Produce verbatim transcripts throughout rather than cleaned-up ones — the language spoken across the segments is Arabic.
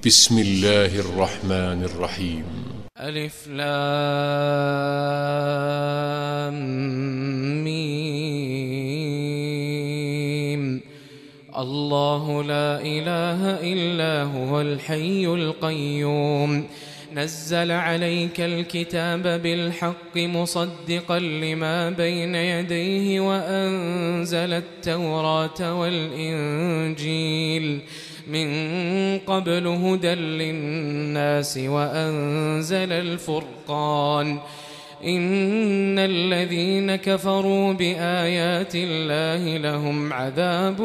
بسم الله الرحمن الرحيم. ألف لام ميم. الله لا إله إلا هو الحي القيوم، نزل عليك الكتاب بالحق مصدقا لما بين يديه وأنزل التوراة والإنجيل من قبل هدى للناس وأنزل الفرقان. إن الذين كفروا بآيات الله لهم عذاب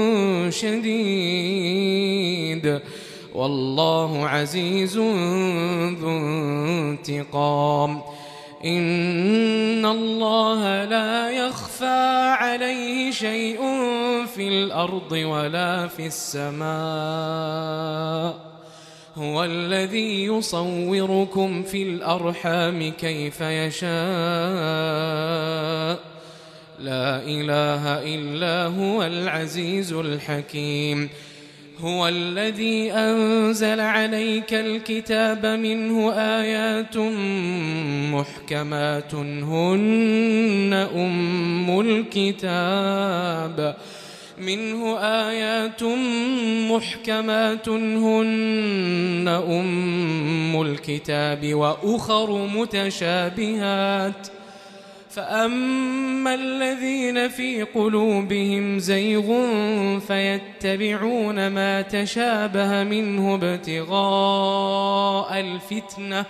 شديد والله عزيز ذو انتقام. إن الله لا يخفى عليه شيء في الأرض ولا في السماء، هو الذي يصوركم في الأرحام كيف يشاء، لا إله إلا هو العزيز الحكيم. هو الذي أنزل عليك الكتاب منه آيات محكمات هن أم الكتاب منه آيات محكمات هن أم الكتاب وأخر متشابهات، فأما الذين في قلوبهم زيغ فيتبعون ما تشابه منه ابتغاء الفتنة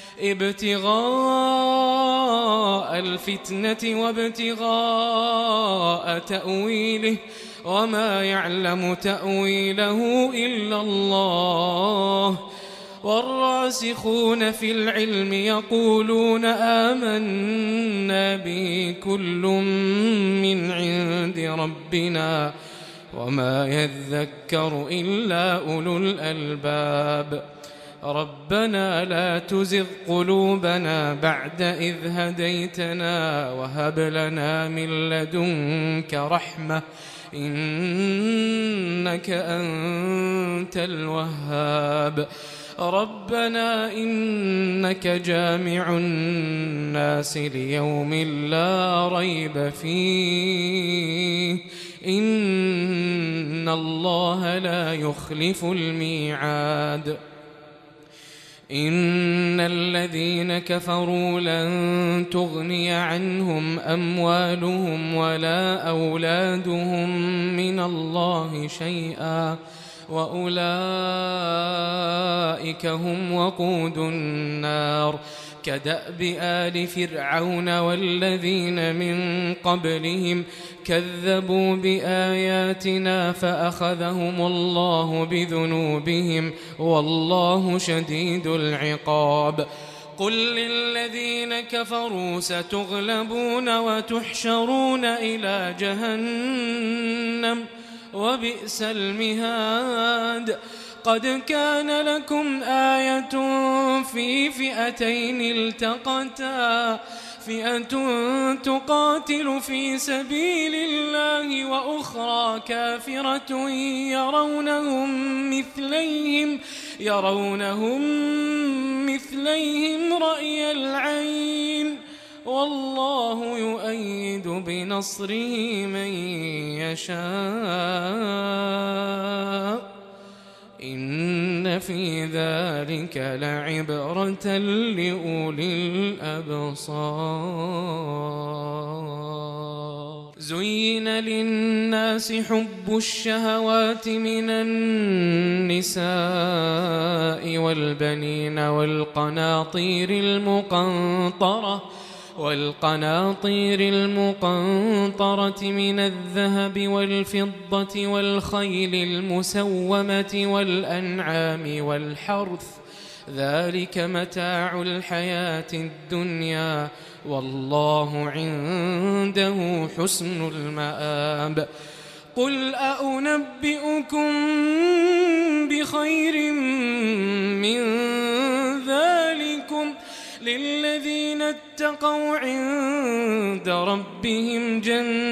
ابتغاء الفتنة وابتغاء تأويله وما يعلم تأويله إلا الله. والراسخون في العلم يقولون آمنا به كل من عند ربنا وما يذكر إلا أولو الألباب. ربنا لا تزغ قلوبنا بعد إذ هديتنا وهب لنا من لدنك رحمة إنك أنت الوهاب. ربنا إنك جامع الناس ليوم لا ريب فيه إن الله لا يخلف الميعاد. إن الذين كفروا لن تغني عنهم أموالهم ولا أولادهم من الله شيئا وأولئك هم وقود النار. كدأب آل فرعون والذين من قبلهم كذبوا بآياتنا فأخذهم الله بذنوبهم والله شديد العقاب. قل للذين كفروا ستغلبون وتحشرون إلى جهنم وبئس المهاد. قد كان لكم آية في فئتين التقتا، فئة تقاتل في سبيل الله وأخرى كافرة يرونهم مثليهم يرونهم مثليهم رأي العين والله يؤيد بنصره من يشاء إن في ذلك لعبرة لأولي الأبصار. زين للناس حب الشهوات من النساء والبنين والقناطير المقنطرة والقناطير المقنطرة من الذهب والفضة والخيل المسومة والأنعام والحرث ذلك متاع الحياة الدنيا والله عنده حسن المآب. قل أنبئكم بخير من ذلكم للذين اتقوا عند ربهم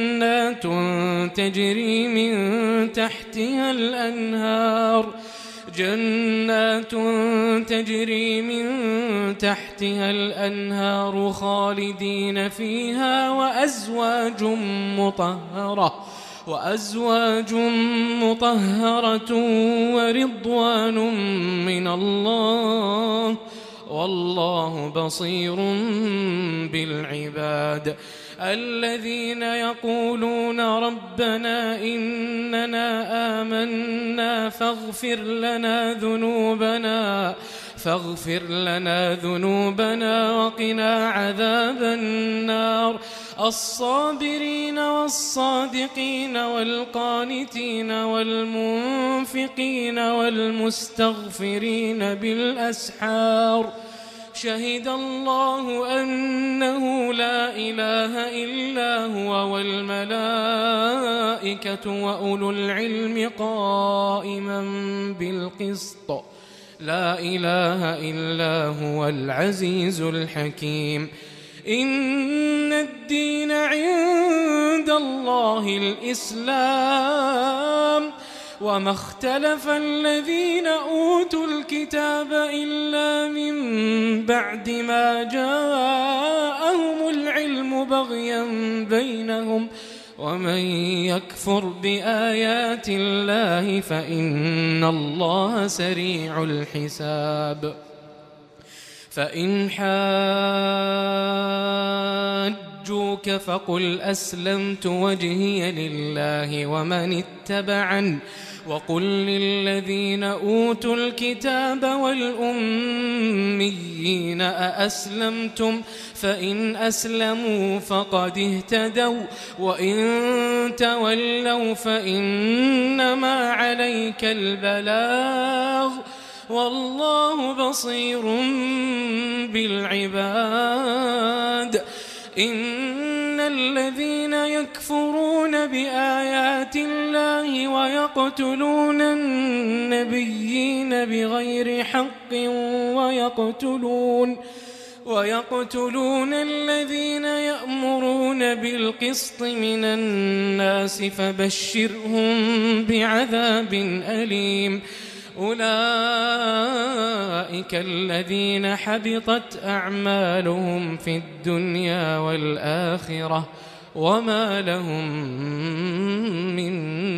جنات تجري من تحتها الأنهار جنات تجري من تحتها الأنهار خالدين فيها وأزواج مطهرة وأزواج مطهرة ورضوان من الله والله بصير بالعباد. الذين يقولون ربنا إننا آمنا فاغفر لنا ذنوبنا فاغفر لنا ذنوبنا وقنا عذاب النار. الصابرين والصادقين والقانتين والمنفقين والمستغفرين بالأسحار. شهد الله أنه لا إله إلا هو والملائكة وأولو العلم قائما بالقسط لا إله إلا هو العزيز الحكيم. إن الدين عند الله الإسلام وما اختلف الذين أوتوا الكتاب إلا من بعد ما جاءهم العلم بغيا بينهم ومن يكفر بآيات الله فإن الله سريع الحساب. فإن حاجوك فقل أسلمت وجهي لله ومن اتبعني وقل للذين أوتوا الكتاب والأميين أأسلمتم فإن أسلموا فقد اهتدوا وإن تولوا فإنما عليك البلاغ والله بصير بالعباد. إن الذين يكفرون بآيات الله ويقتلون النبيين بغير حق ويقتلون ويقتلون الذين يأمرون بالقسط من الناس فبشرهم بعذاب أليم. أولئك الذين حبطت أعمالهم في الدنيا والآخرة وما لهم من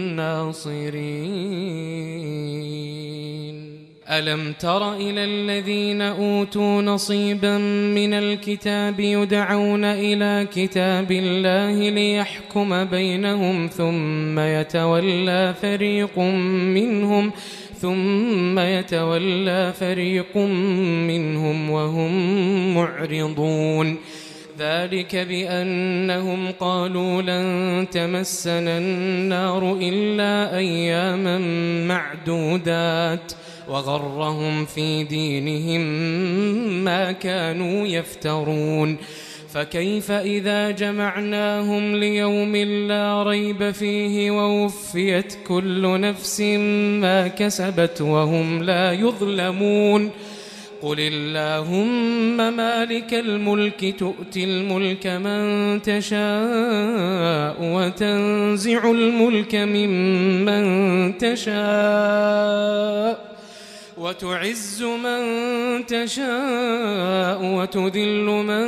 ناصرين. ألم تر إلى الذين أوتوا نصيبا من الكتاب يدعون إلى كتاب الله ليحكم بينهم ثم يتولى فريق منهم ثم يتولى فريق منهم وهم معرضون. ذلك بأنهم قالوا لن تمسنا النار إلا أياما معدودات وغرهم في دينهم ما كانوا يفترون. فكيف إذا جمعناهم ليوم لا ريب فيه ووفيت كل نفس ما كسبت وهم لا يظلمون. قل اللهم مالك الملك تؤتي الملك من تشاء وتنزع الملك ممن تشاء وتعز من تشاء وتذل من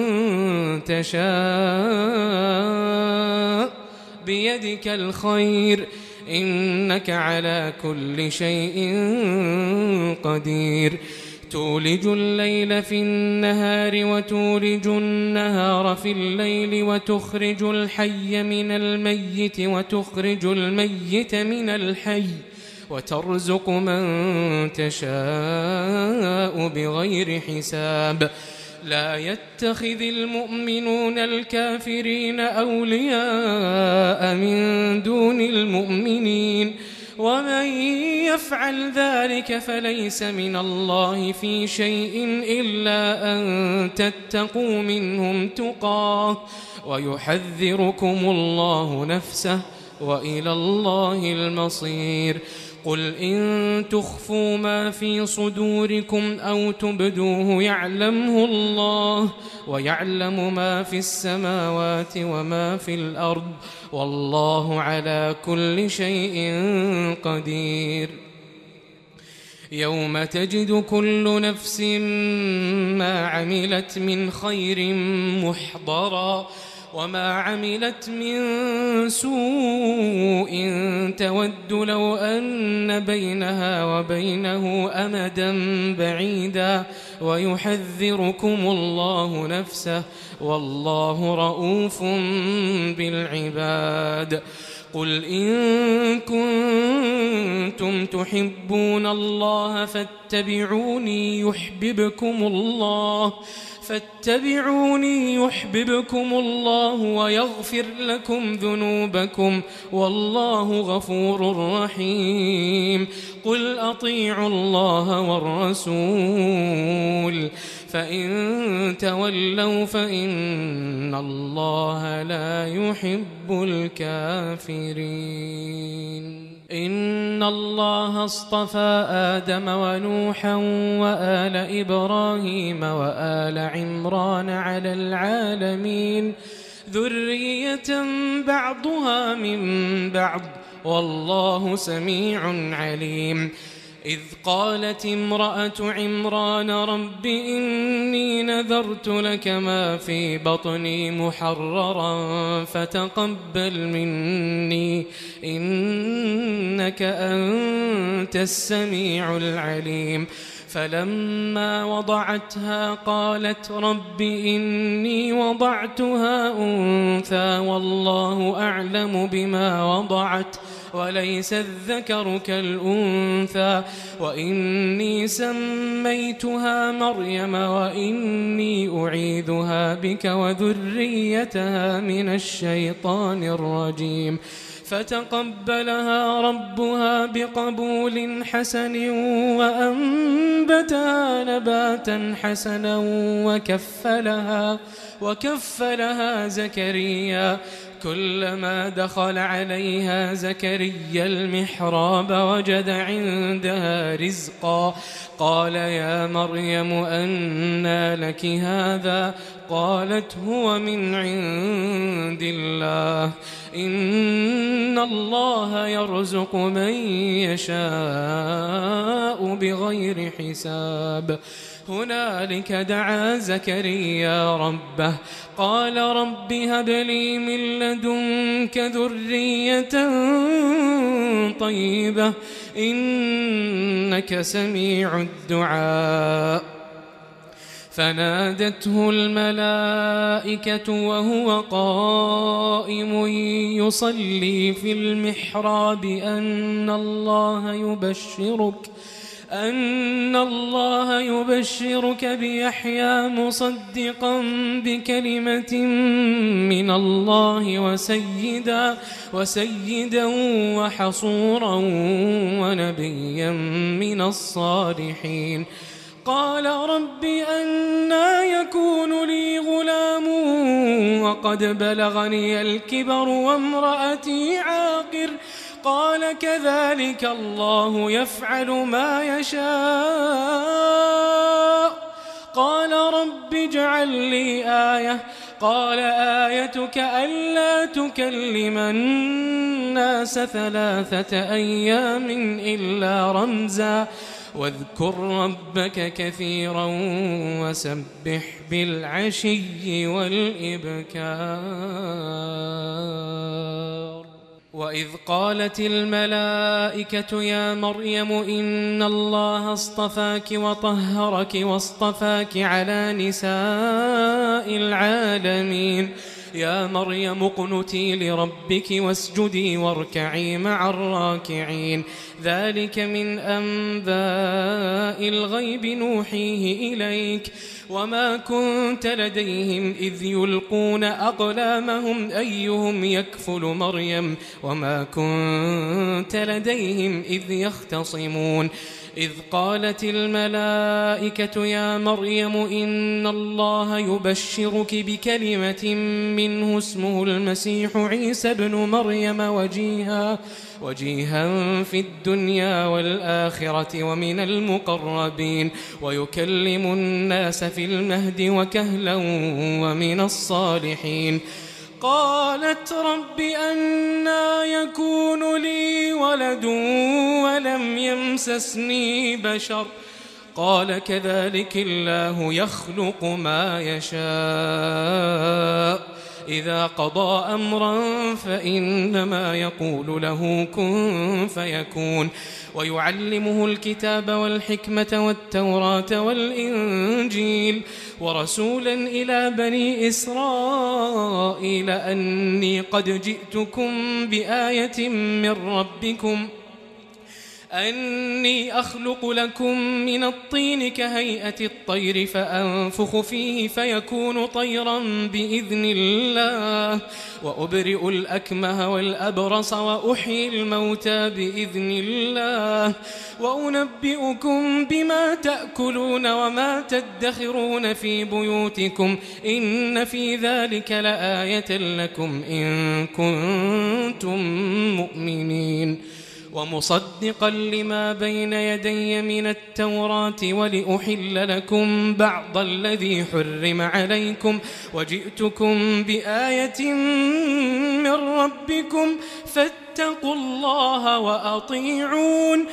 تشاء بيدك الخير إنك على كل شيء قدير. تولج الليل في النهار وتولج النهار في الليل وتخرج الحي من الميت وتخرج الميت من الحي وترزق من تشاء بغير حساب. لا يتخذ المؤمنون الكافرين أولياء من دون المؤمنين ومن يفعل ذلك فليس من الله في شيء إلا أن تتقوا منهم تقاه ويحذركم الله نفسه وإلى الله المصير. قل إن تخفوا ما في صدوركم أو تبدوه يعلمه الله ويعلم ما في السماوات وما في الأرض والله على كل شيء قدير. يوم تجد كل نفس ما عملت من خير محضرا وما عملت من سوء تود لو أن بينها وبينه أمدا بعيدا ويحذركم الله نفسه والله رؤوف بالعباد. قل إن كنتم تحبون الله فاتبعوني يحببكم الله فاتبعوني يحببكم الله ويغفر لكم ذنوبكم والله غفور رحيم. قل أطيعوا الله والرسول فإن تولوا فإن الله لا يحب الكافرين. إن الله اصطفى آدم ونوحا وآل إبراهيم وآل عمران على العالمين ذرية بعضها من بعض والله سميع عليم. إذ قالت امرأة عمران رب إني نذرت لك ما في بطني محررا فتقبل مني إنك أنت السميع العليم. فلما وضعتها قالت رب إني وضعتها أنثى والله أعلم بما وضعت وليس الذكر كالأنثى وإني سميتها مريم وإني أعيذها بك وذريتها من الشيطان الرجيم. فتقبلها ربها بقبول حسن وأنبتها نباتا حسنا وكفلها, وكفلها زكريا. كلما دخل عليها زكريا المحراب وجد عندها رزقا قال يا مريم أنى لك هذا قالت هو من عند الله إن الله يرزق من يشاء بغير حساب. هنالك دعا زكريا ربه قال رب هب لي من لدنك ذرية طيبة إنك سميع الدعاء. فنادته الملائكة وهو قائم يصلي في المحراب أن الله يبشرك أن الله يبشرك بيحيى مصدقا بكلمة من الله وسيدا وسيدا وحصورا ونبيا من الصالحين. قال رب أنى يكون لي غلام وقد بلغني الكبر وامرأتي عاقر قال كذلك الله يفعل ما يشاء. قال رب اجعل لي آية قال آيتك ألا تكلم الناس ثلاثة أيام إلا رمزا واذكر ربك كثيرا وسبح بالعشي والإبكار. وإذ قالت الملائكة يا مريم إن الله اصطفاك وطهرك واصطفاك على نساء العالمين يا مريم اقنتي لربك واسجدي واركعي مع الراكعين. ذلك من أنباء الغيب نوحيه إليك وما كنت لديهم إذ يلقون أقلامهم أيهم يكفل مريم وما كنت لديهم إذ يختصمون. إذ قالت الملائكة يا مريم إن الله يبشرك بكلمة منه اسمه المسيح عيسى ابن مريم وجيها وجيها في الدنيا والآخرة ومن المقربين ويكلم الناس في المهد وكهلا ومن الصالحين. قالت رب أنى يكون لي ولد ولم يمسسني بشر قال كذلك الله يخلق ما يشاء إذا قضى أمرا فإنما يقول له كن فيكون ويعلمه الكتاب والحكمة والتوراة والإنجيل ورسولا إلى بني إسرائيل أني قد جئتكم بآية من ربكم أني أخلق لكم من الطين كهيئة الطير فأنفخ فيه فيكون طيرا بإذن الله وأبرئ الأكمه والأبرص وأحيي الموتى بإذن الله وأنبئكم بما تأكلون وما تدخرون في بيوتكم إن في ذلك لآية لكم إن كنتم مؤمنين ومصدقا لما بين يدي من التوراة ولأحل لكم بعض الذي حرم عليكم وجئتكم بآية من ربكم فاتقوا الله وأطيعون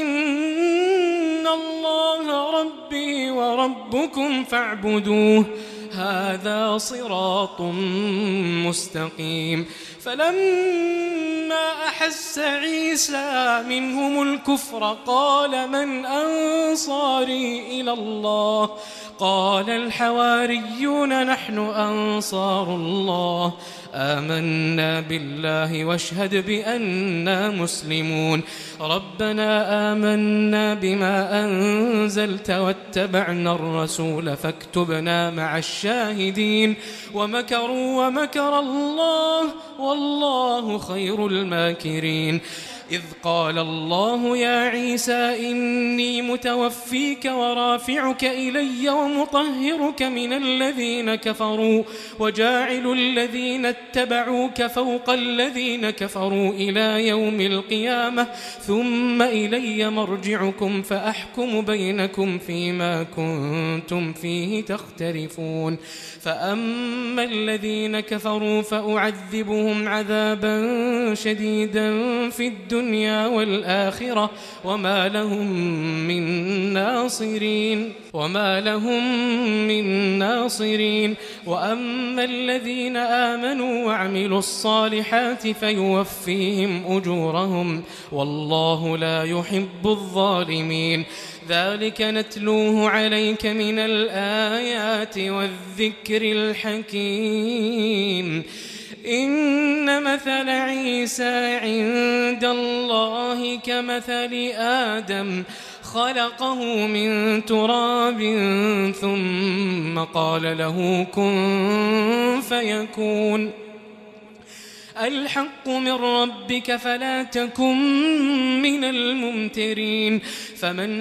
إن الله ربي وربكم فاعبدوه هذا صراط مستقيم فلما أحس عيسى منهم الكفر قال من أنصاري إلى الله قال الحواريون نحن أنصار الله آمنا بالله واشهد بأننا مسلمون ربنا آمنا بما أنزلت واتبعنا الرسول فاكتبنا مع الشاهدين ومكروا ومكر الله والله خير الماكرين إذ قال الله يا عيسى إني متوفيك ورافعك إلي ومطهرك من الذين كفروا وجاعل الذين اتبعوك فوق الذين كفروا إلى يوم القيامة ثم إلي مرجعكم فأحكم بينكم فيما كنتم فيه تختلفون فأما الذين كفروا فأعذبهم عذابا شديدا في الدنيا الدنيا والآخرة وما لهم من ناصرين وما لهم من ناصرين وأما الذين آمنوا وعملوا الصالحات فيوفيهم أجورهم والله لا يحب الظالمين ذلك نتلوه عليك من الآيات والذكر الحكيم إن مثل عيسى عند الله كمثل آدم خلقه من تراب ثم قال له كن فيكون الحق من ربك فلا تكن من الممترين فمن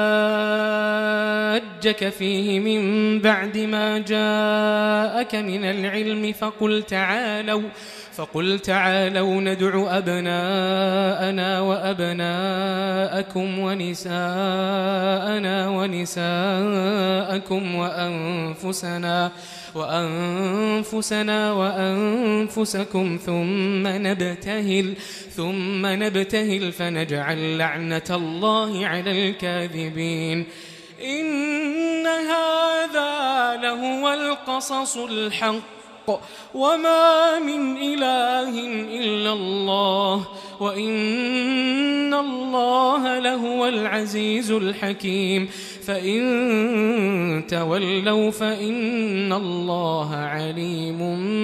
حاجك فيه من بعد ما جاءك من العلم فقل تعالوا فقل تعالوا ندع أبناءنا وأبناءكم ونساءنا ونساءكم وأنفسنا وأنفسنا وأنفسكم ثم نبتهل ثم نبتهل فنجعل لعنة الله على الكاذبين إن هذا لهو القصص الحق وما من إله إلا الله وإن الله لهو العزيز الحكيم فإن تولوا فإن الله عليم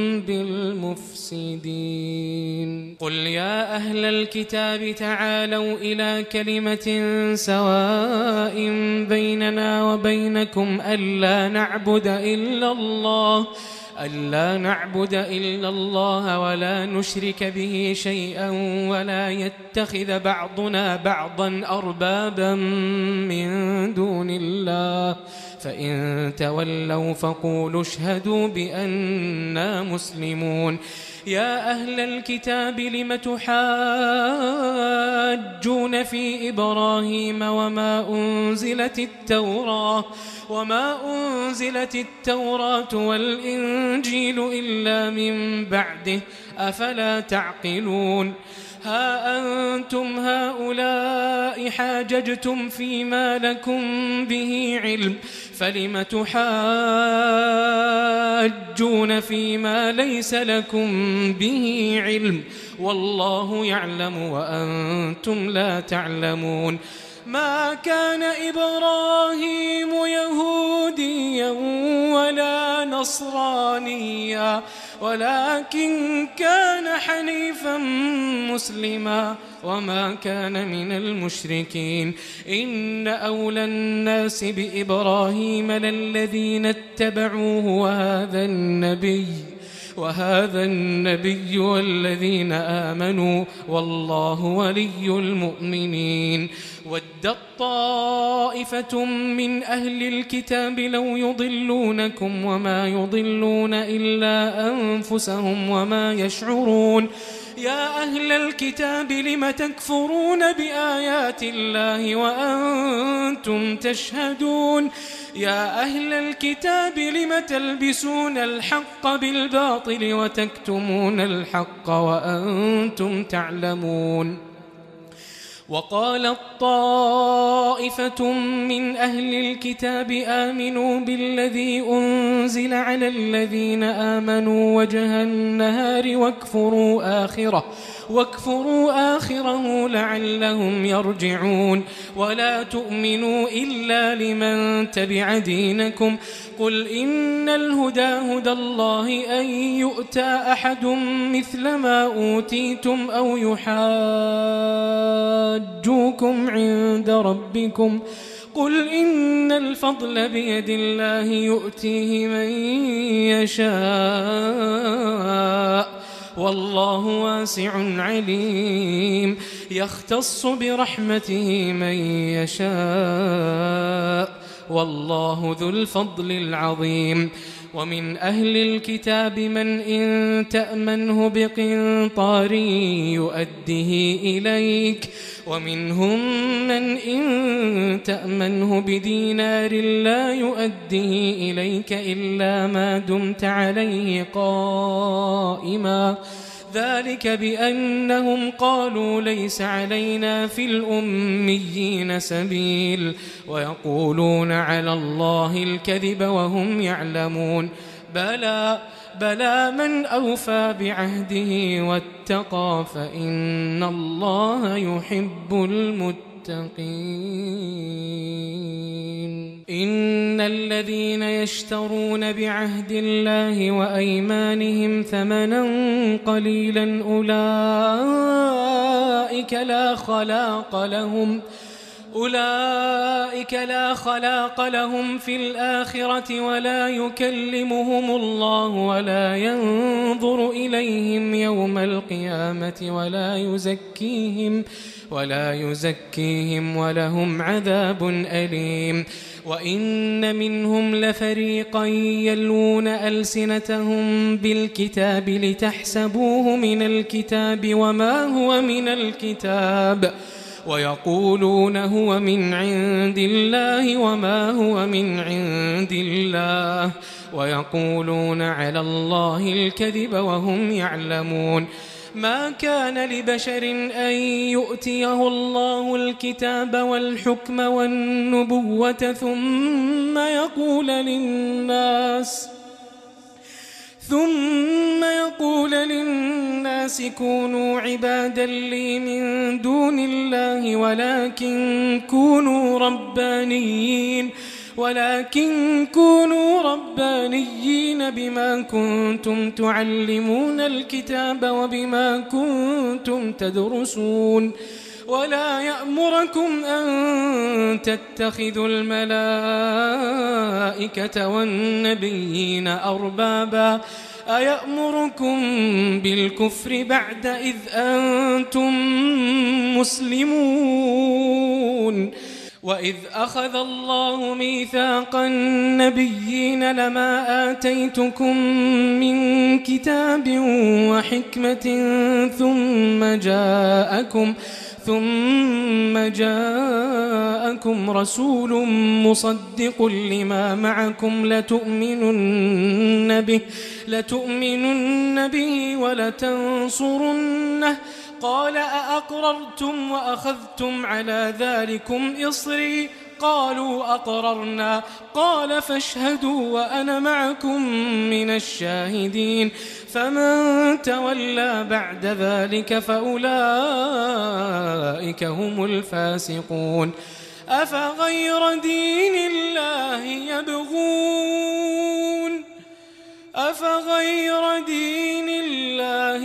بالمفسدين قل يا أهل الكتاب تعالوا إلى كلمة سواء بيننا وبينكم ألا نعبد إلا الله ألا نعبد إلا الله ولا نشرك به شيئا ولا يتخذ بعضنا بعضا أربابا من دون الله فإن تولوا فقولوا اشهدوا بأننا مسلمون يا أهل الكتاب لم تحاجون في إبراهيم وما أنزلت التوراة وما أنزلت التوراة والإنجيل إلا من بعده أفلا تعقلون ها أنتم هؤلاء حاججتم فيما لكم به علم فلم تحاجون فيما ليس لكم به علم والله يعلم وأنتم لا تعلمون ما كان إبراهيم يهوديا ولا نصرانيا ولكن كان حنيفا مسلما وما كان من المشركين إن أولى الناس بإبراهيم للذين اتبعوه وهذا النبي وهذا النبي والذين آمنوا والله ولي المؤمنين ودت طائفة من أهل الكتاب لو يضلونكم وما يضلون إلا أنفسهم وما يشعرون يا أهل الكتاب لم تكفرون بآيات الله وأنتم تشهدون يا أهل الكتاب لم تلبسون الحق بالباطل وتكتمون الحق وأنتم تعلمون وقالت طائفة من أهل الكتاب آمنوا بالذي أنزل على الذين آمنوا وجه النهار واكفروا آخره واكفروا آخره لعلهم يرجعون ولا تؤمنوا إلا لمن تبع دينكم قل إن الهدى هدى الله أن يؤتى أحد مثل ما أوتيتم أو يحاجوكم عند ربكم قل إن الفضل بيد الله يؤتيه من يشاء والله واسع عليم يختص برحمته من يشاء والله ذو الفضل العظيم ومن أهل الكتاب من إن تأمنه بقنطار يؤده إليك ومنهم من إن تأمنه بدينار لا يؤده إليك إلا ما دمت عليه قائما ذلك بأنهم قالوا ليس علينا في الأميين سبيل ويقولون على الله الكذب وهم يعلمون بلى بلى من أوفى بعهده واتقى فإن الله يحب المتقين إن الذين يشترون بعهد الله وأيمانهم ثمنا قليلا أولئك لا خلاق لهم أولئك لا خلاق لهم في الآخرة ولا يكلمهم الله ولا ينظر إليهم يوم القيامة ولا يزكيهم ولا يزكيهم ولهم عذاب أليم وإن منهم لفريقا يلوون ألسنتهم بالكتاب لتحسبوه من الكتاب وما هو من الكتاب ويقولون هو من عند الله وما هو من عند الله ويقولون على الله الكذب وهم يعلمون ما كان لبشر أن يؤتيه الله الكتاب والحكم والنبوة ثم يقول للناس ثم يقول للناس كونوا عبادا لي من دون الله ولكن كونوا ربانيين ولكن كونوا ربانيين بما كنتم تعلمون الكتاب وبما كنتم تدرسون ولا يأمركم أن تتخذوا الملائكة والنبيين أربابا أيأمركم بالكفر بعد إذ أنتم مسلمون وإذ أخذ الله ميثاق النبيين لما آتيتكم من كتاب وحكمة ثم جاءكم ثم جاءكم رسول مصدق لما معكم لتؤمنن به لتؤمنن به ولتنصرنه قال أأقررتم وأخذتم على ذلكم إصري قالوا أقررنا قال فاشهدوا وأنا معكم من الشاهدين فمن تولى بعد ذلك فأولئك هم الفاسقون أفغير دين الله يبغون أفغير دين الله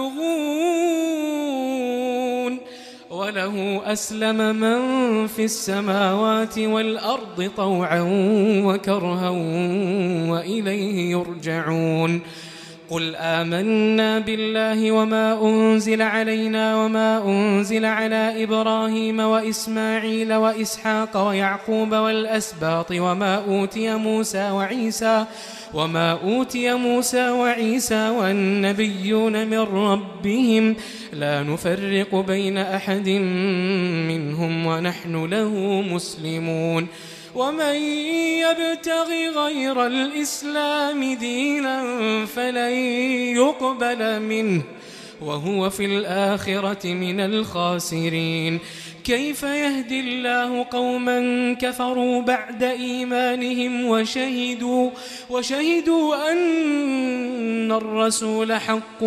يبغون وله أسلم من في السماوات والأرض طوعا وكرها وإليه يرجعون قل آمنا بالله وما أنزل علينا وما أنزل على إبراهيم وإسماعيل وإسحاق ويعقوب والأسباط وما أوتي موسى وعيسى وما أوتي موسى وعيسى والنبيون من ربهم لا نفرق بين أحد منهم ونحن له مسلمون ومن يبتغ غير الإسلام دينا فلن يقبل منه وهو في الآخرة من الخاسرين كيف يهدي الله قوما كفروا بعد إيمانهم وشهدوا وشهدوا أن الرسول حق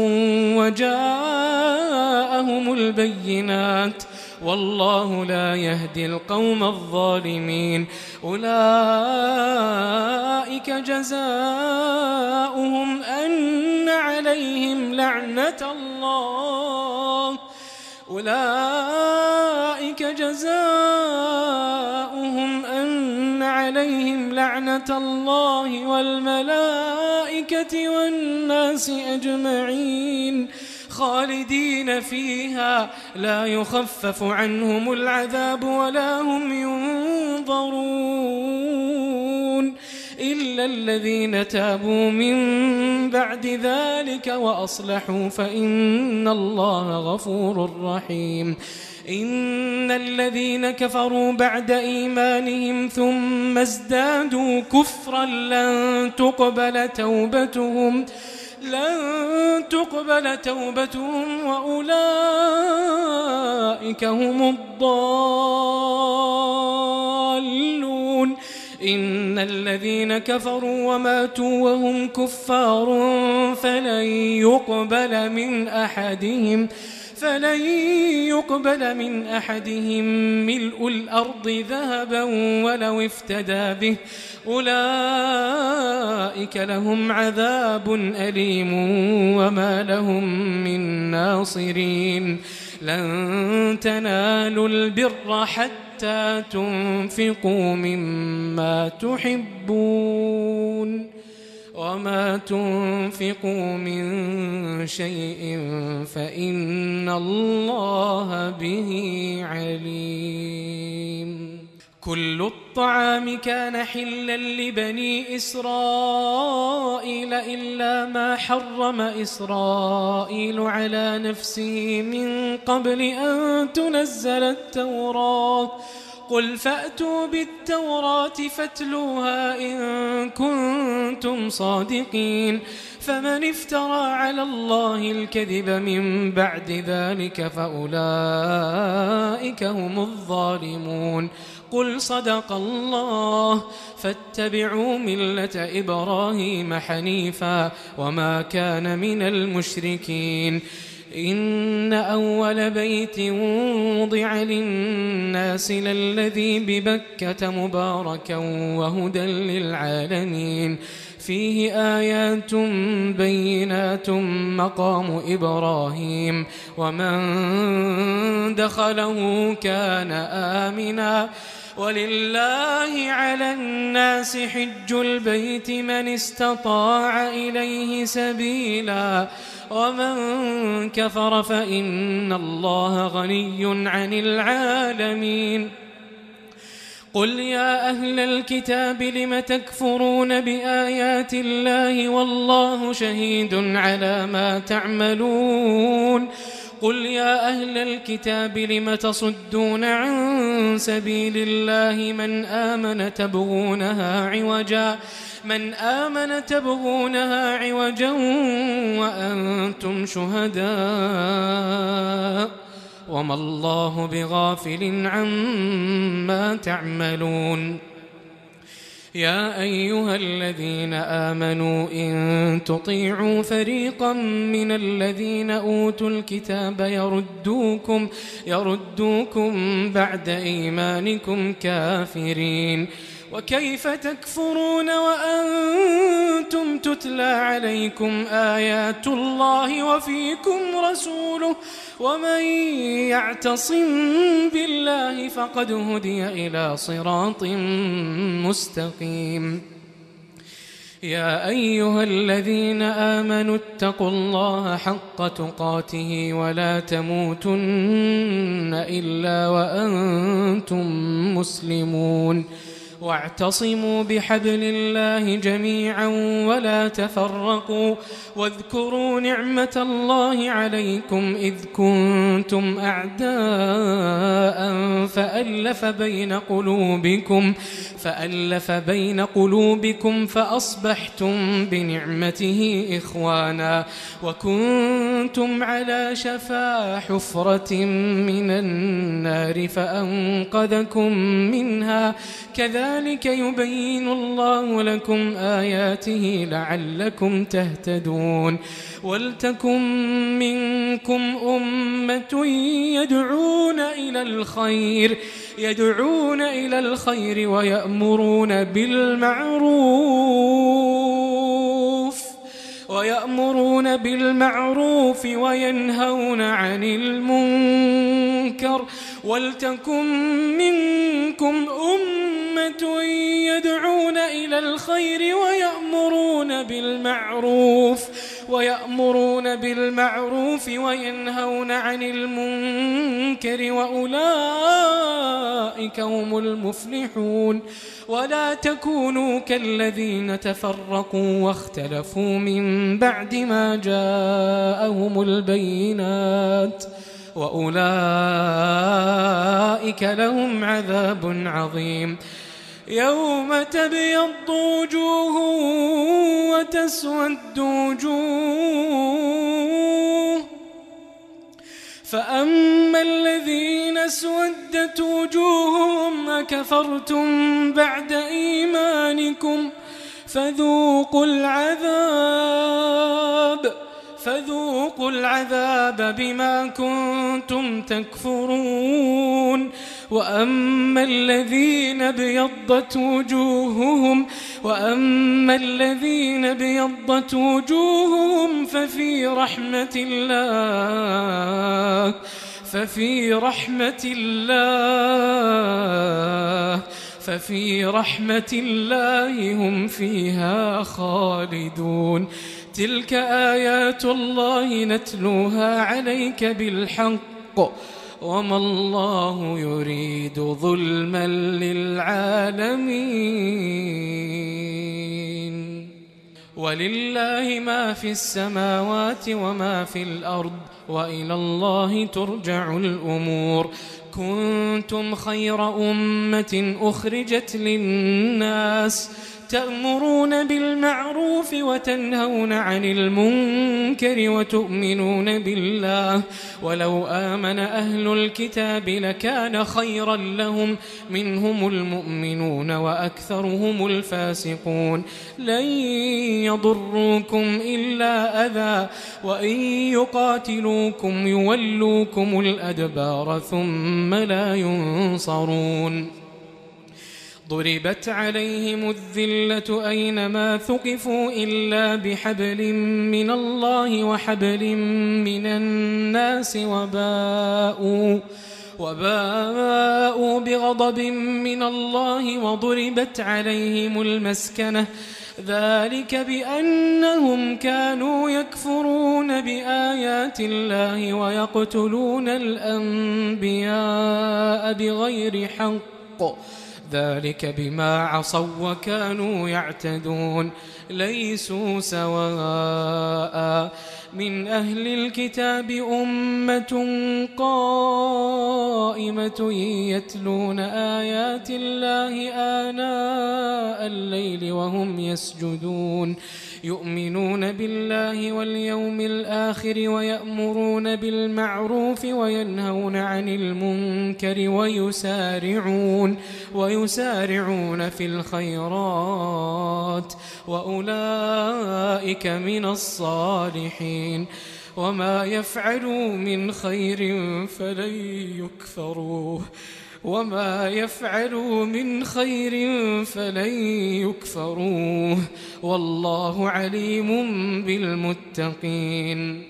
وجاءهم البينات والله لا يهدي القوم الظالمين أولئك جزاؤهم أن عليهم لعنة الله أولئك جزاؤهم أن عليهم لعنة الله والملائكة والناس أجمعين خالدين فيها لا يخفف عنهم العذاب ولا هم ينظرون إلا الذين تابوا من بعد ذلك وأصلحوا فإن الله غفور رحيم إن الذين كفروا بعد إيمانهم ثم ازدادوا كفرا لن تقبل توبتهم لن تقبل توبتهم وأولئك هم الضالون إن الذين كفروا وماتوا وهم كفار فلن يقبل من أحدهم فلن يقبل من أحدهم ملء الأرض ذهبا ولو افتدى به أولئك لهم عذاب أليم وما لهم من ناصرين لن تنالوا البر حتى تنفقوا مما تحبون وما تنفقوا من شيء فإن الله به عليم كل الطعام كان حلا لبني إسرائيل إلا ما حرم إسرائيل على نفسه من قبل أن تنزل التوراة قل فأتوا بالتوراة فاتلوها إن كنتم صادقين فمن افترى على الله الكذب من بعد ذلك فأولئك هم الظالمون قل صدق الله فاتبعوا ملة إبراهيم حنيفا وما كان من المشركين إن أول بيت وضع للناس للذي ببكة مباركا وهدى للعالمين فيه آيات بينات مقام إبراهيم ومن دخله كان آمنا ولله على الناس حج البيت من استطاع إليه سبيلا ومن كفر فإن الله غني عن العالمين قل يا أهل الكتاب لم تكفرون بآيات الله والله شهيد على ما تعملون قل يا أهل الكتاب لم تصدون عن سبيل الله من آمن تبغونها عوجا من آمن تبغونها عوجا وأنتم شهداء وما الله بغافل عما تعملون يا أيها الذين آمنوا إن تطيعوا فريقا من الذين أوتوا الكتاب يردوكم يردوكم بعد إيمانكم كافرين وكيف تكفرون وأنتم تتلى عليكم آيات الله وفيكم رسوله ومن يعتصم بالله فقد هدي إلى صراط مستقيم يا أيها الذين آمنوا اتقوا الله حق تقاته ولا تموتن إلا وأنتم مسلمون واعتصموا بحبل الله جميعا ولا تفرقوا واذكروا نعمة الله عليكم إذ كنتم أعداء فألف بين قلوبكم فألف بين قلوبكم فأصبحتم بنعمته إخوانا وكنتم على شفا حفرة من النار فأنقذكم منها كذلك يبين الله لكم آياته لعلكم تهتدون ولتكن منكم أمة يدعون إلى الخير يدعون إلى الخير ويأمرون بالمعروف ويأمرون بالمعروف وينهون عن المنكر ولتكن منكم أمة يدعون إلى الخير ويأمرون بالمعروف ويأمرون بالمعروف وينهون عن المنكر وأولئك هم المفلحون ولا تكونوا كالذين تفرقوا واختلفوا من بعد ما جاءهم البينات وأولئك لهم عذاب عظيم يوم تبيض وجوه وتسود وجوه فأما الذين اسودت وجوههم أكفرتم بعد إيمانكم فذوقوا العذاب فذوقوا العذاب بما كنتم تكفرون وأما الذين ابيضت وجوههم وأما الذين ابيضت وجوههم ففي رحمة الله ففي رحمة الله ففي رحمة الله هم فيها خالدون تلك آيات الله نتلوها عليك بالحق وما الله يريد ظلما للعالمين ولله ما في السماوات وما في الأرض وإلى الله ترجع الأمور كنتم خير أمة أخرجت للناس تأمرون بالمعروف وتنهون عن المنكر وتؤمنون بالله ولو آمن أهل الكتاب لكان خيرا لهم منهم المؤمنون وأكثرهم الفاسقون لن يضروكم إلا أذى وإن يقاتلوكم يولوكم الأدبار ثم لا ينصرون ضربت عليهم الذلة أينما ثقفوا إلا بحبل من الله وحبل من الناس وباءوا وباءوا بغضب من الله وضربت عليهم المسكنة ذلك بأنهم كانوا يكفرون بآيات الله ويقتلون الأنبياء بغير حق ذلك بما عصوا وكانوا يعتدون ليسوا سواء من أهل الكتاب أمة قائمة يتلون آيات الله آناء الليل وهم يسجدون يؤمنون بالله واليوم الآخر ويأمرون بالمعروف وينهون عن المنكر ويسارعون ويسارعون في الخيرات وأولئك من الصالحين وما يفعلوا من خير فلن يكفروه وما يفعلوا من خير فلن يكفروه والله عليم بالمتقين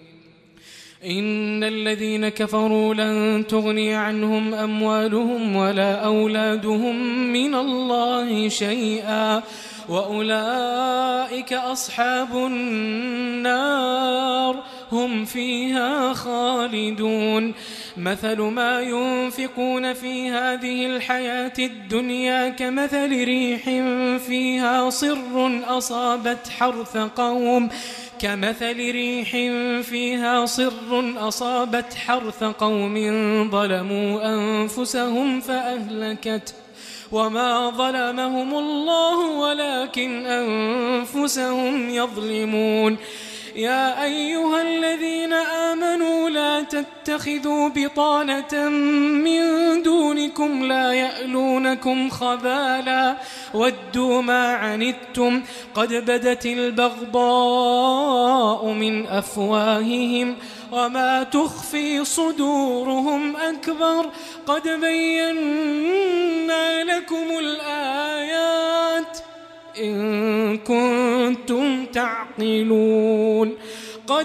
إن الذين كفروا لن تغني عنهم أموالهم ولا أولادهم من الله شيئا وأولئك أصحاب النار هم فيها خالدون مثل ما ينفقون في هذه الحياة الدنيا كمثل ريح فيها صر أصابت حرث قوم كمثل ريح فيها صر أصابت حرث قوم ظلموا أنفسهم فأهلكته وما ظلمهم الله ولكن أنفسهم يظلمون يا أيها الذين آمنوا لا تتخذوا بطانة من دونكم لا يألونكم خبالا ودوا ما عنتم قد بدت البغضاء من أفواههم وما تخفي صدورهم أكبر قد بينا لكم الآيات إن كنتم تعقلون قد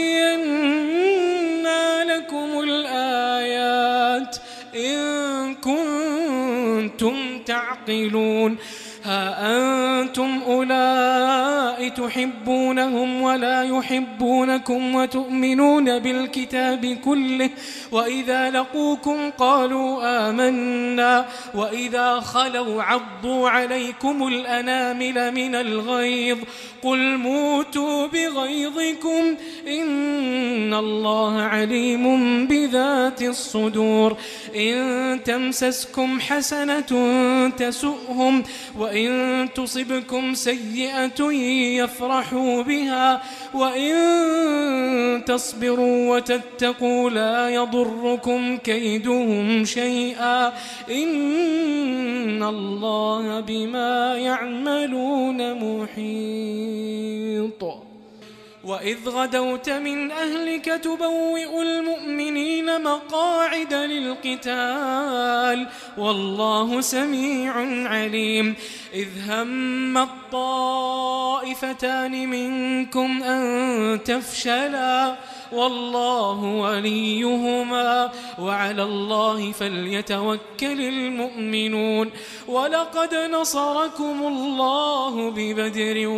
بينا لكم الآيات إن كنتم تعقلون ها أنتم أولئك تحبونهم ولا يحبونكم وتؤمنون بالكتاب كله وإذا لقوكم قالوا آمنا وإذا خلوا عضوا عليكم الأنامل من الغيظ قل موتوا بغيظكم إن الله عليم بذات الصدور إن تمسسكم حسنة تسؤهم وإن تصبكم سيئة يفرحوا بها وإن تصبروا وتتقوا لا يضركم كيدهم شيئا إن الله بما يعملون محيط وإذ غدوت من أهلك تبوئ المؤمنين مقاعد للقتال والله سميع عليم إذ هم الطائفتان منكم أن تفشلا والله وليهما وعلى الله فليتوكل المؤمنون ولقد نصركم الله ببدر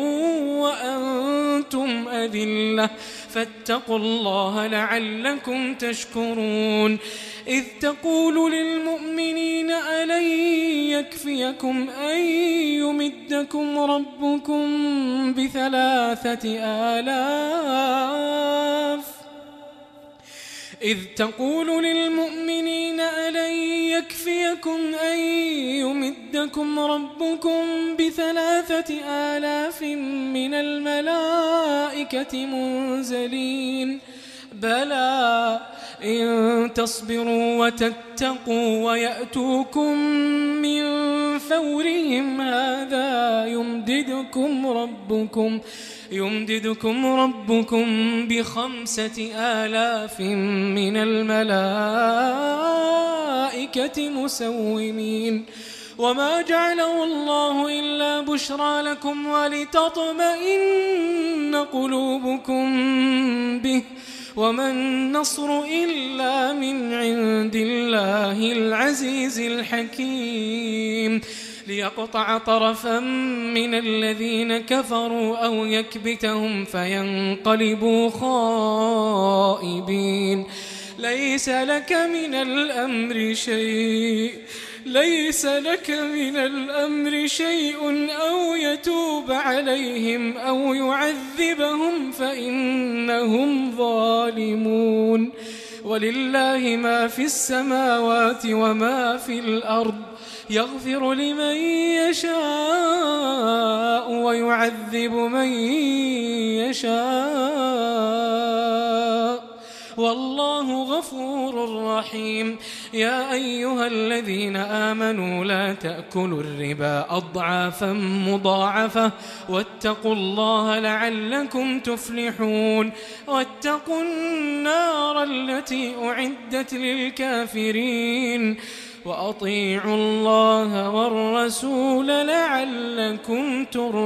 وأنتم أذلة فاتقوا الله لعلكم تشكرون إذ تقول للمؤمنين ألن يكفيكم أن يمدكم ربكم بثلاثة آلاف إذ تقول للمؤمنين ألن يكفيكم أن يمدكم ربكم بثلاثة آلاف من الملائكة منزلين بلى إن تصبروا وتتقوا ويأتوكم من فورهم هذا يمددكم ربكم يمددكم ربكم بخمسة آلاف من الملائكة مسومين وما جعله الله إلا بشرى لكم ولتطمئن قلوبكم به وما النصر إلا من عند الله العزيز الحكيم ليقطع طرفا من الذين كفروا أو يكبتهم فينقلبوا خائبين ليس لك من الأمر شيء ليس لك من الأمر شيء أو يتوب عليهم أو يعذبهم فإنهم ظالمون ولله ما في السماوات وما في الأرض يغفر لمن يشاء ويعذب من يشاء والله غفور رحيم. يا أيها الذين آمنوا لا تأكلوا الربا أضعافا مضاعفة واتقوا الله لعلكم تفلحون واتقوا النار التي أعدت للكافرين وأطيعوا الله والرسول لعلكم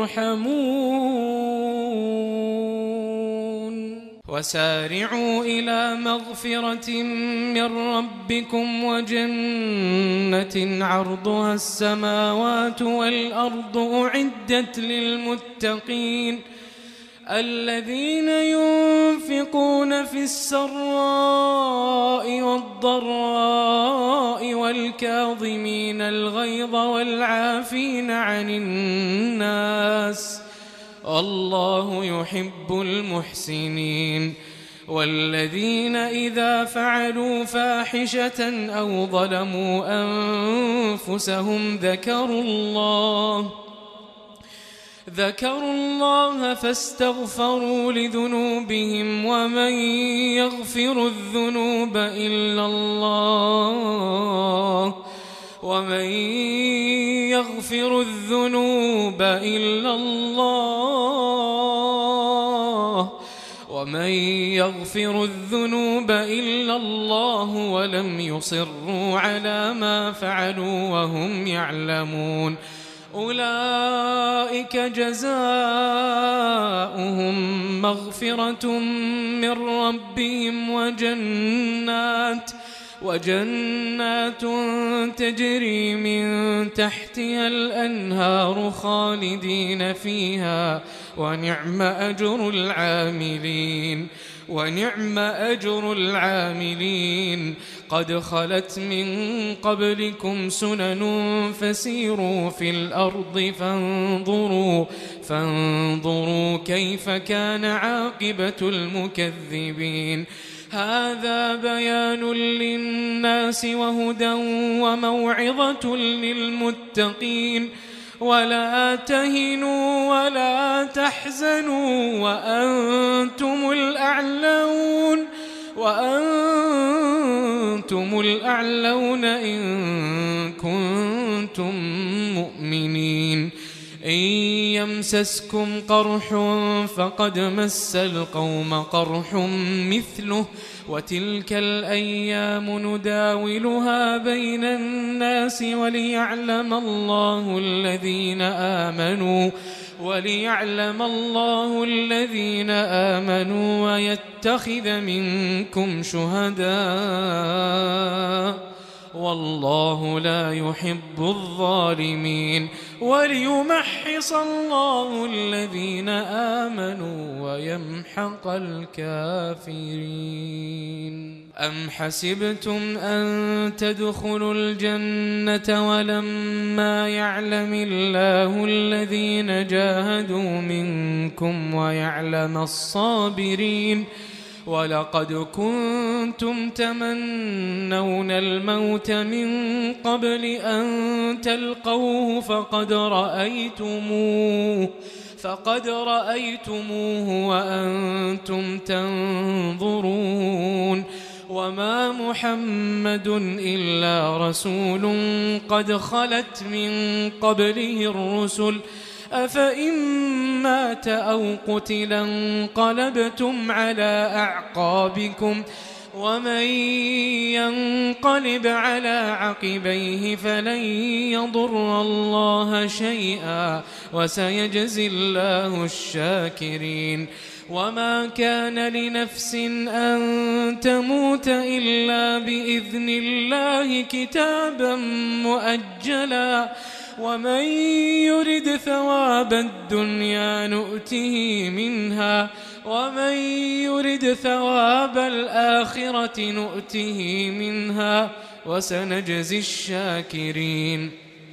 ترحمون. وسارعوا إلى مغفرة من ربكم وجنة عرضها السماوات والأرض أعدت للمتقين الذين ينفقون في السراء والضراء والكاظمين الغيظ والعافين عن الناس والله يحب المحسنين. والذين إذا فعلوا فاحشة أو ظلموا أنفسهم ذكروا الله ذكروا الله فاستغفروا لذنوبهم ومن يغفر الذنوب إلا الله ومن يغفر الذنوب إلا الله ومن يغفر الذنوب إلا الله ولم يصروا على ما فعلوا وهم يعلمون أولئك جزاؤهم مغفرة من ربهم وجنات وجنات تجري من تحتها الأنهار خالدين فيها ونعم أجر العاملين ونعم أجر العاملين. قد خلت من قبلكم سنن فسيروا في الأرض فانظروا فانظروا كيف كان عاقبة المكذبين. هذا بيان للناس وهدى وموعظة للمتقين. ولا تهنوا ولا تحزنوا وأنتم الأعلون وأنتم الأعلون إن كنتم مؤمنين. إن يمسسكم قرح فقد مس القوم قرح مثله وتلك الأيام نداولها بين الناس وليعلم الله الذين آمنوا وليعلم الله الذين آمنوا ويتخذ منكم شهداء والله لا يحب الظالمين وليمحص الله الذين آمنوا ويمحق الكافرين. أم حسبتم أن تدخلوا الجنة ولما يعلم الله الذين جاهدوا منكم ويعلم الصابرين ولقد كنتم تمنون الموت من قبل أن تلقوه فقد رأيتموه فقد رأيتموه وأنتم تنظرون. وما محمد إلا رسول قد خلت من قبله الرسل أفإن مات أو قتلا انقلبتم على أعقابكم ومن ينقلب على عقبيه فلن يضر الله شيئا وسيجزي الله الشاكرين. وما كان لنفس أن تموت إلا بإذن الله كتابا مؤجلا ومن يرد ثواب الدنيا نؤته منها ومن يرد ثواب الآخرة نؤته منها وسنجزي الشاكرين.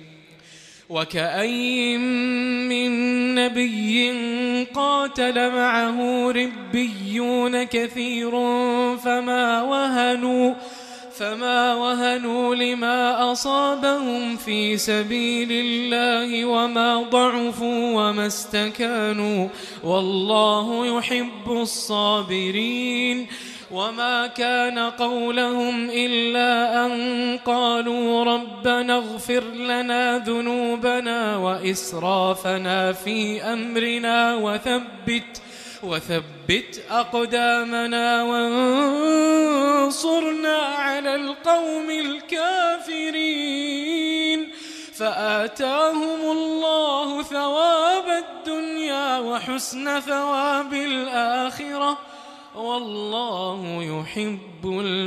وكأين من نبي قاتل معه ربيون كثير فما وهنوا فما وهنوا لما أصابهم في سبيل الله وما ضعفوا وما استكانوا والله يحب الصابرين. وما كان قولهم إلا أن قالوا ربنا اغفر لنا ذنوبنا وإسرافنا في أمرنا وثبت وثبت أقدامنا وانصرنا على القوم الكافرين. فآتاهم الله ثواب الدنيا وحسن ثواب الآخرة والله يحب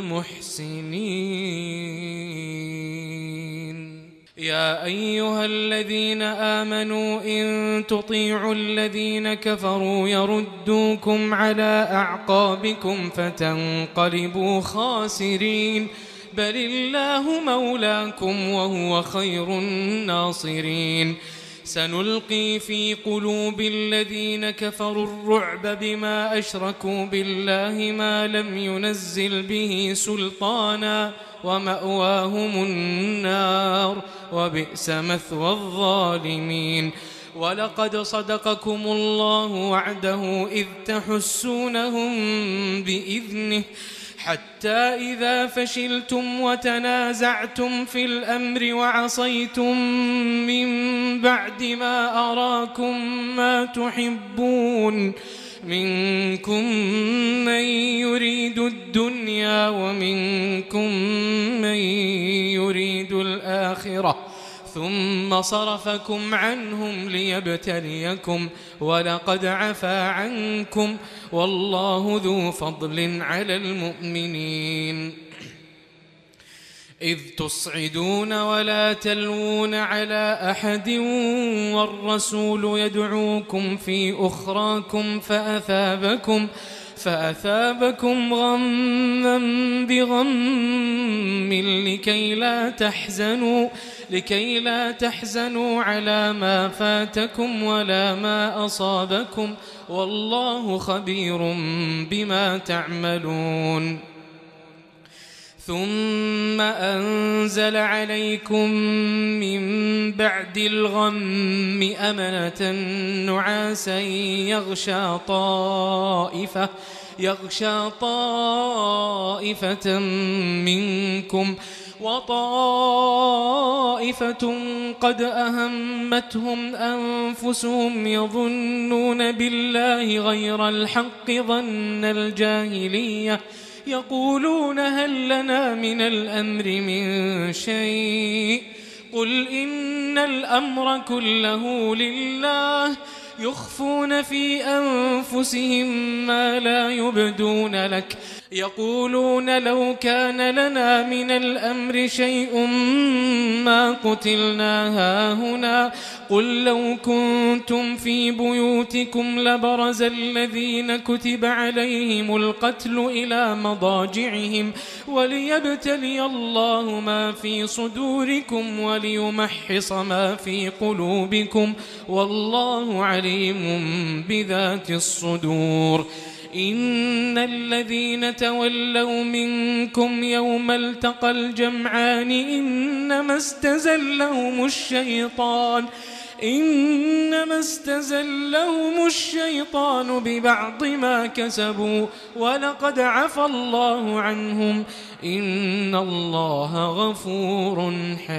المحسنين. يا أيها الذين آمنوا إن تطيعوا الذين كفروا يردوكم على أعقابكم فتنقلبوا خاسرين. بل الله مولاكم وهو خير الناصرين. سنلقي في قلوب الذين كفروا الرعب بما أشركوا بالله ما لم ينزل به سلطانا ومأواهم النار وبئس مثوى الظالمين. ولقد صدقكم الله وعده إذ تحسونهم بإذنه حتى إذا فشلتم وتنازعتم في الأمر وعصيتم من بعد ما أراكم ما تحبون منكم من يريد الدنيا ومنكم من يريد الآخرة ثم صرفكم عنهم ليبتليكم ولقد عفا عنكم والله ذو فضل على المؤمنين. إذ تصعدون ولا تلوون على أحد والرسول يدعوكم في أخراكم فأثابكم فأثابكم غما بغم لكي لا تحزنوا لكي لا تحزنوا على ما فاتكم ولا ما أصابكم والله خبير بما تعملون. ثم أنزل عليكم من بعد الغم أمنة نعاسا يغشى طائفة يغشى طائفة منكم وطائفة قد أهمتهم أنفسهم يظنون بالله غير الحق ظن الجاهلية يقولون هل لنا من الأمر من شيء قل إن الأمر كله لله يخفون في أنفسهم ما لا يبدون لك يقولون لو كان لنا من الأمر شيء ما قتلنا هاهنا قل لو كنتم في بيوتكم لبرز الذين كتب عليهم القتل إلى مضاجعهم وليبتلي الله ما في صدوركم وليمحص ما في قلوبكم والله عليم بذات الصدور. إن الذين تولوا منكم يوم التقى الجمعان إنما استزلهم الشيطان إنما استزلهم الشيطان ببعض ما كسبوا ولقد عفى الله عنهم إن الله غفور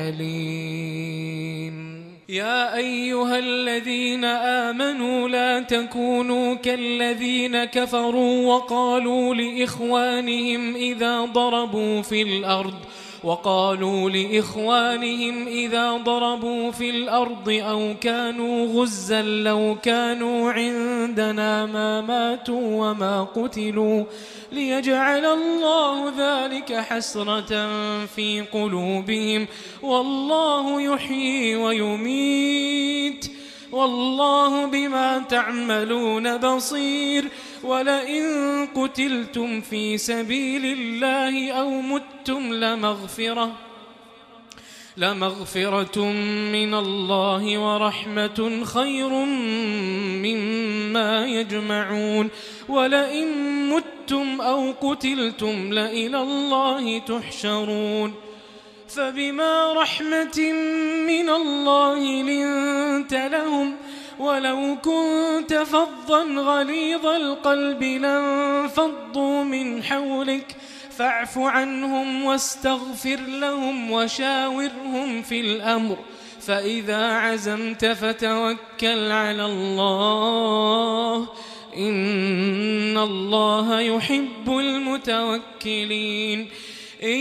حليم. يا أيها الذين آمنوا لا تكونوا كالذين كفروا وقالوا لإخوانهم إذا ضربوا في الأرض وقالوا لإخوانهم إذا ضربوا في الأرض أو كانوا غزا لو كانوا عندنا ما ماتوا وما قتلوا ليجعل الله ذلك حسرة في قلوبهم والله يحيي ويميت والله بما تعملون بصير. ولئن قتلتم في سبيل الله أو متم لمغفرة لمغفرة من الله ورحمة خير مما يجمعون ولئن متم أو قتلتم لإلى الله تحشرون فبما رحمة من الله لنت لهم ولو كنت فظا غليظ القلب لانفضوا من حولك فاعف عنهم واستغفر لهم وشاورهم في الأمر فإذا عزمت فتوكل على الله إن الله يحب المتوكلين إن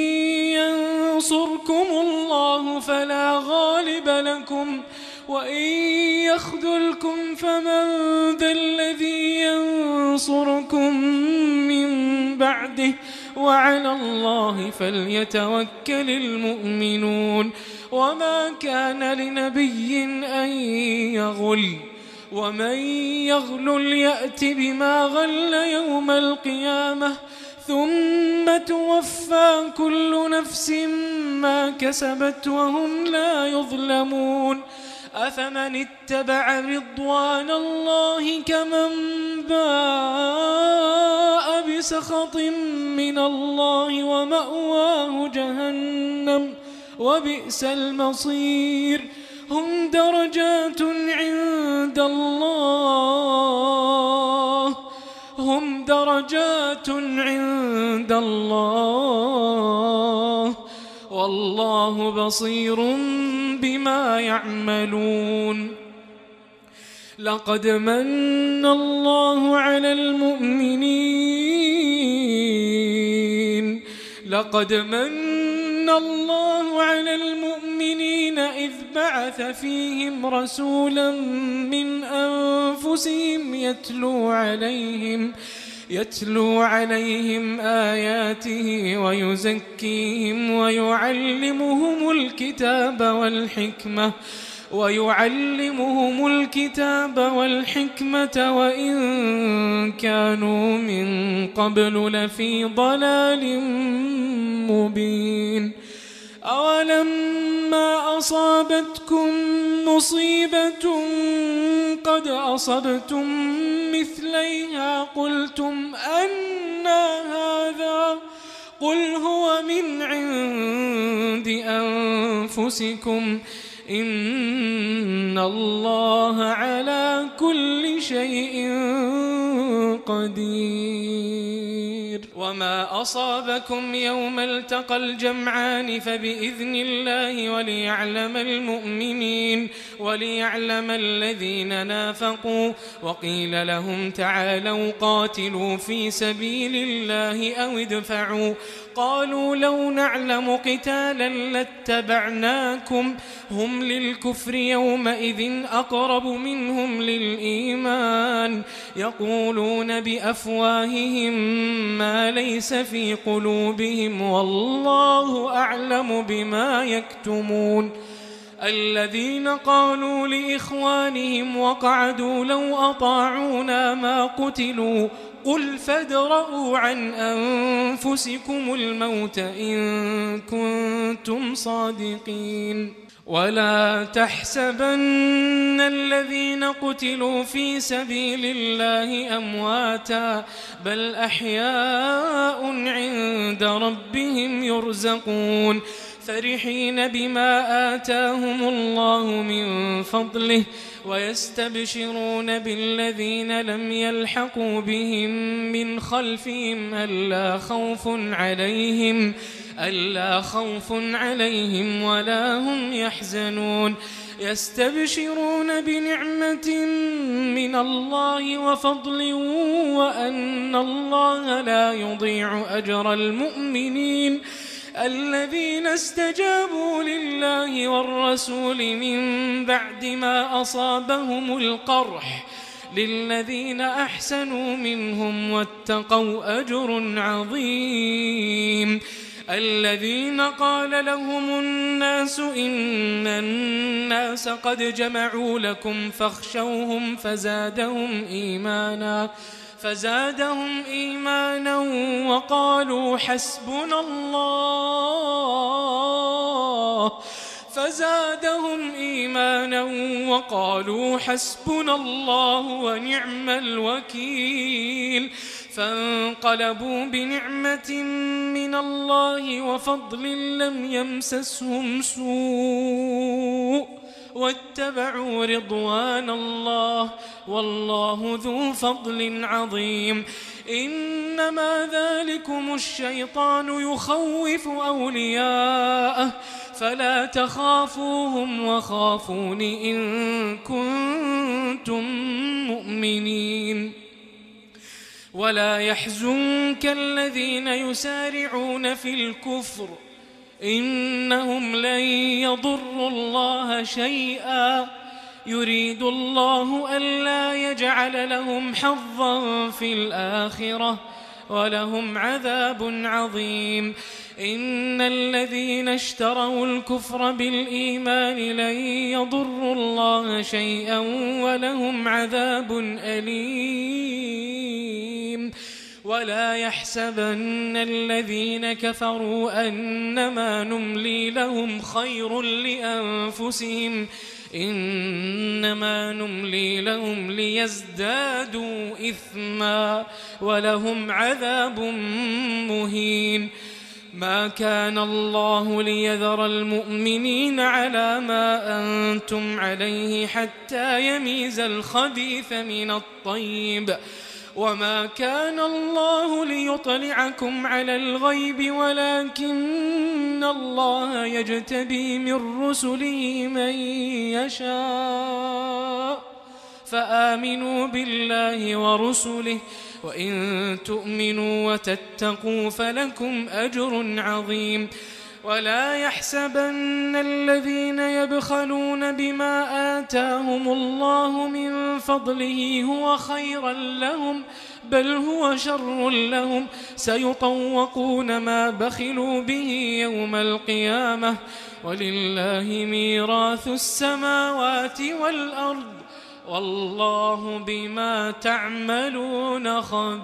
ينصركم الله فلا غالب لكم وإن يخذلكم فمن ذا الذي ينصركم من بعده وعلى الله فليتوكل المؤمنون وما كان لنبي أن يغل ومن يغل يأت بما غل يوم القيامة ثم توفى كل نفس ما كسبت وهم لا يظلمون أفمن اتبع رضوان الله كمن باء بسخط من الله ومأواه جهنم وبئس المصير هم درجات عند الله هم درجات عند الله والله بصير بما يعملون لقد من الله على المؤمنين لقد من الله على المؤمنين إذ بعث فيهم رسولا من أنفسهم يتلو عليهم يتلو عليهم آياته ويزكيهم ويعلمهم الكتاب والحكمة ويعلمهم الكتاب والحكمة وإن كانوا من قبل لفي ضلال مبين أولما أصابتكم مصيبة قد أصبتم مثليها قلتم أنى هذا قل هو من عند أنفسكم إن الله على كل شيء قدير وما أصابكم يوم التقى الجمعان فبإذن الله وليعلم المؤمنين وليعلم الذين نافقوا وقيل لهم تعالوا قاتلوا في سبيل الله أو ادفعوا قالوا لو نعلم قتالا لاتبعناكم هم للكفر يومئذ أقرب منهم للإيمان يقولون بأفواههم ما ليس في قلوبهم والله أعلم بما يكتمون الذين قالوا لإخوانهم وقعدوا لو أطاعونا ما قتلوا قل فادرءوا عن أنفسكم الموت إن كنتم صادقين ولا تحسبن الذين قتلوا في سبيل الله أمواتا بل أحياء عند ربهم يرزقون فرحين بما آتاهم الله من فضله ويستبشرون بالذين لم يلحقوا بهم من خلفهم ألا خوف عليهم ألا خوف عليهم ولا هم يحزنون يستبشرون بنعمة من الله وفضل وأن الله لا يضيع أجر المؤمنين الذين استجابوا لله والرسول من بعد ما أصابهم القرح للذين أحسنوا منهم واتقوا أجر عظيم الذين قال لهم الناس إن الناس قد جمعوا لكم فاخشوهم فزادهم إيمانا فزادهم إيمانا وقالوا حسبنا الله فزادهم إيمانا وقالوا حسبنا الله ونعم الوكيل فانقلبوا بنعمة من الله وفضل لم يمسسهم سوء واتبعوا رضوان الله والله ذو فضل عظيم إنما ذلكم الشيطان يخوف أولياءه فلا تخافوهم وخافون إن كنتم مؤمنين ولا يحزنك الذين يسارعون في الكفر إنهم لن يضروا الله شيئا يريد الله ألا يجعل لهم حظا في الآخرة ولهم عذاب عظيم إن الذين اشتروا الكفر بالإيمان لن يضروا الله شيئا ولهم عذاب أليم ولا يحسبن الذين كفروا أنما نملي لهم خير لأنفسهم إنما نملي لهم ليزدادوا إثما ولهم عذاب مهين ما كان الله ليذر المؤمنين على ما أنتم عليه حتى يميز الخبيث من الطيب وما كان الله ليطلعكم على الغيب ولكن الله يجتبي من رسله من يشاء فآمنوا بالله ورسله وإن تؤمنوا وتتقوا فلكم أجر عظيم ولا يحسبن الذين يبخلون بما آتاهم الله من فضله هو خيرا لهم بل هو شر لهم سيطوقون ما بخلوا به يوم القيامة ولله ميراث السماوات والأرض والله بما تعملون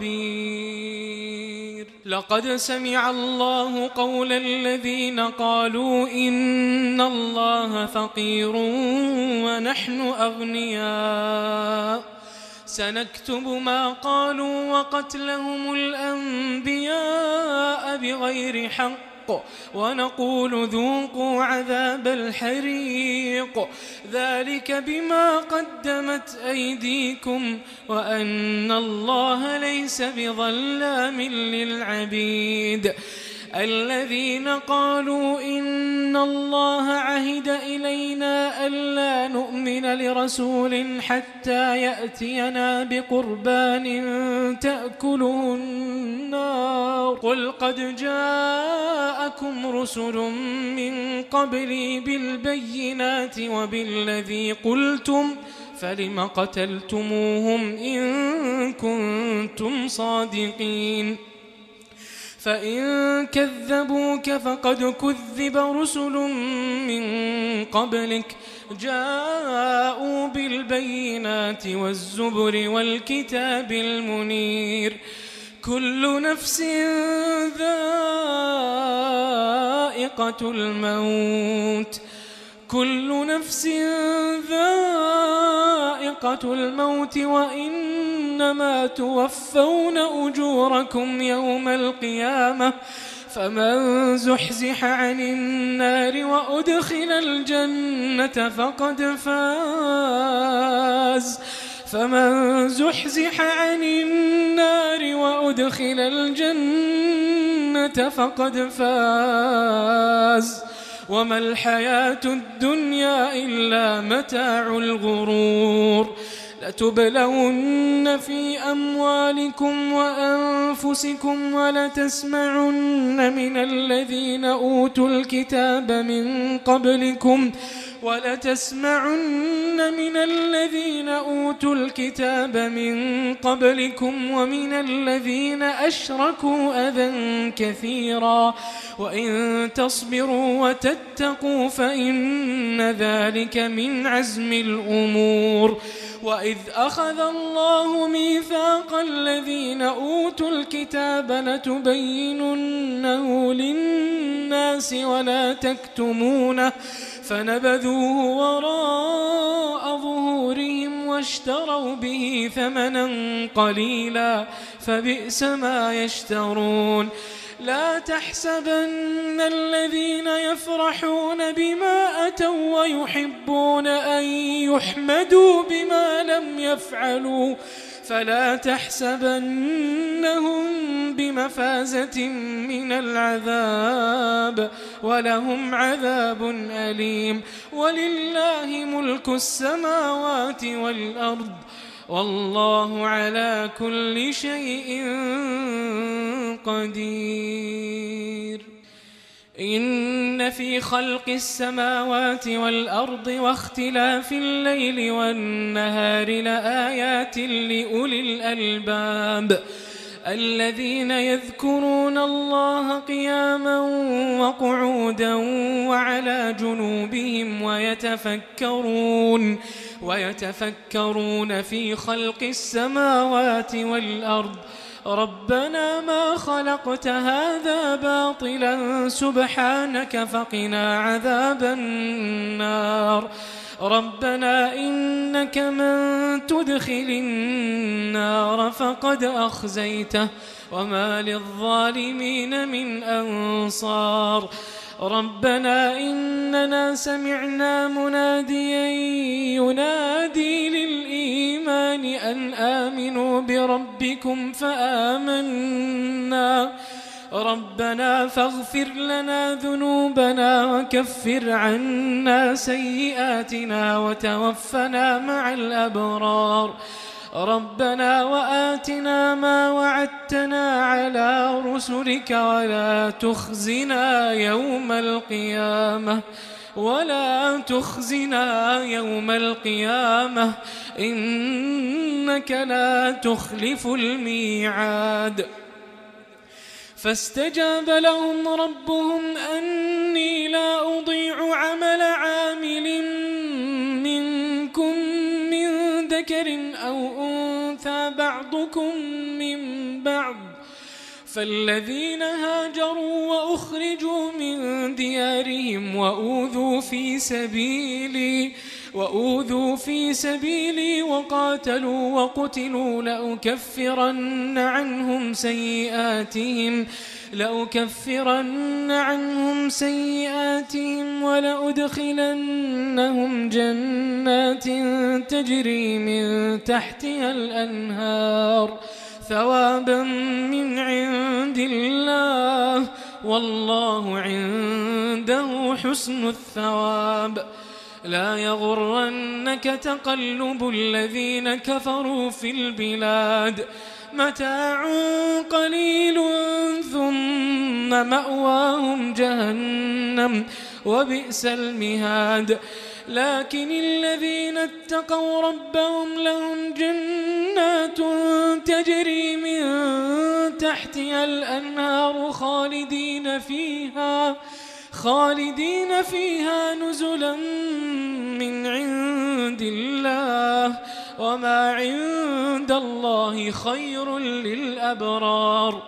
خبير لقد سمع الله قول الذين قالوا إن الله فقير ونحن أغنياء سنكتب ما قالوا وقتلهم الأنبياء بغير حق ونقول ذوقوا عذاب الحريق ذلك بما قدمت أيديكم وأن الله ليس بظلام للعبيد الذين قالوا إن الله عهد إلينا ألا نؤمن لرسول حتى يأتينا بقربان تأكله النار قل قد جاءكم رسل من قبلي بالبينات وبالذي قلتم فلم قتلتموهم إن كنتم صادقين فإن كذبوك فقد كذب رسل من قبلك جاءوا بالبينات والزبر والكتاب المنير كل نفس ذائقة الموت كل نفس ذائقة الموت وإنما توفون أجوركم يوم القيامة فمن زحزح عن النار وأدخل الجنة فقد فاز فمن زحزح عن النار وأدخل الجنة فقد فاز وما الحياة الدنيا إلا متاع الغرور لتبلون في أموالكم وأنفسكم ولتسمعن من الذين أوتوا الكتاب من قبلكم ولتسمعن من الذين أوتوا أوتوا الكتاب من قبلكم ومن الذين أشركوا أذى كثيرا وإن تصبروا وتتقوا فإن ذلك من عزم الأمور. وإذ أخذ الله ميثاق الذين أوتوا الكتاب لتبيننه للناس ولا تكتمونه فنبذوه وراء ظهورهم واشتروا به ثمنا قليلا فبئس ما يشترون. لا تحسبن الذين يفرحون بما أتوا ويحبون أن يحمدوا بما لم يفعلوا فلا تحسبنهم بمفازة من العذاب ولهم عذاب أليم. ولله ملك السماوات والأرض والله على كل شيء قدير. إن في خلق السماوات والأرض واختلاف الليل والنهار لآيات لأولي الألباب الذين يذكرون الله قياما وقعودا وعلى جنوبهم ويتفكرون ويتفكرون في خلق السماوات والأرض ربنا ما خلقت هذا باطلا سبحانك فقنا عذاب النار. ربنا إنك من تدخل النار فقد أخزيته وما للظالمين من أنصار. ربنا إننا سمعنا مناديا ينادي للإيمان أن آمنوا بربكم فآمنا ربنا فاغفر لنا ذنوبنا وكفر عنا سيئاتنا وتوفنا مع الأبرار. ربنا وآتنا ما وعدتنا على رسلك ولا تخزنا يوم القيامة ولا تخزنا يوم القيامة إنك لا تخلف الميعاد. فاستجاب لهم ربهم أني لا أضيع عمل عامل منكم من ذكر أو أنثى بعضكم من بعض فالذين هاجروا وأخرجوا من ديارهم وأوذوا في سبيلي وأوذوا في سبيلي وقاتلوا وقتلوا لأكفرن عنهم سيئاتهم لأكفرن عنهم سيئاتهم ولأدخلنهم جنات تجري من تحتها الأنهار ثوابا من عند الله والله عنده حسن الثواب. لا يغرنك تقلب الذين كفروا في البلاد متاع قليل ثم مأواهم جهنم وبئس المهاد. لكن الذين اتقوا ربهم لهم جنات تجري من تحتها الأنهار خالدين فيها خالدين فيها نزلا من عند الله وما عند الله خير للأبرار.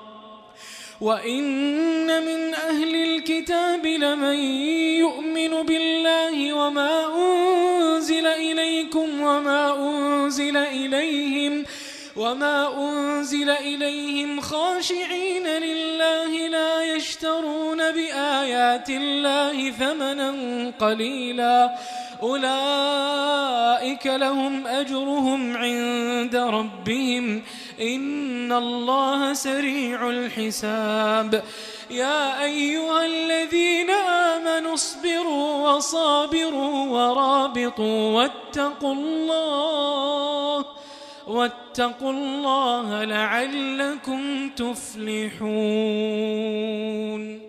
وإن من أهل الكتاب لمن يؤمن بالله وما أنزل إليكم وما أنزل إليهم وما أنزل إليهم خاشعين لله لا يشترون بآيات الله ثمنا قليلا أولئك لهم أجرهم عند ربهم إن الله سريع الحساب. يا أيها الذين آمنوا اصبروا وصابروا ورابطوا واتقوا الله واتقوا الله لعلكم تفلحون.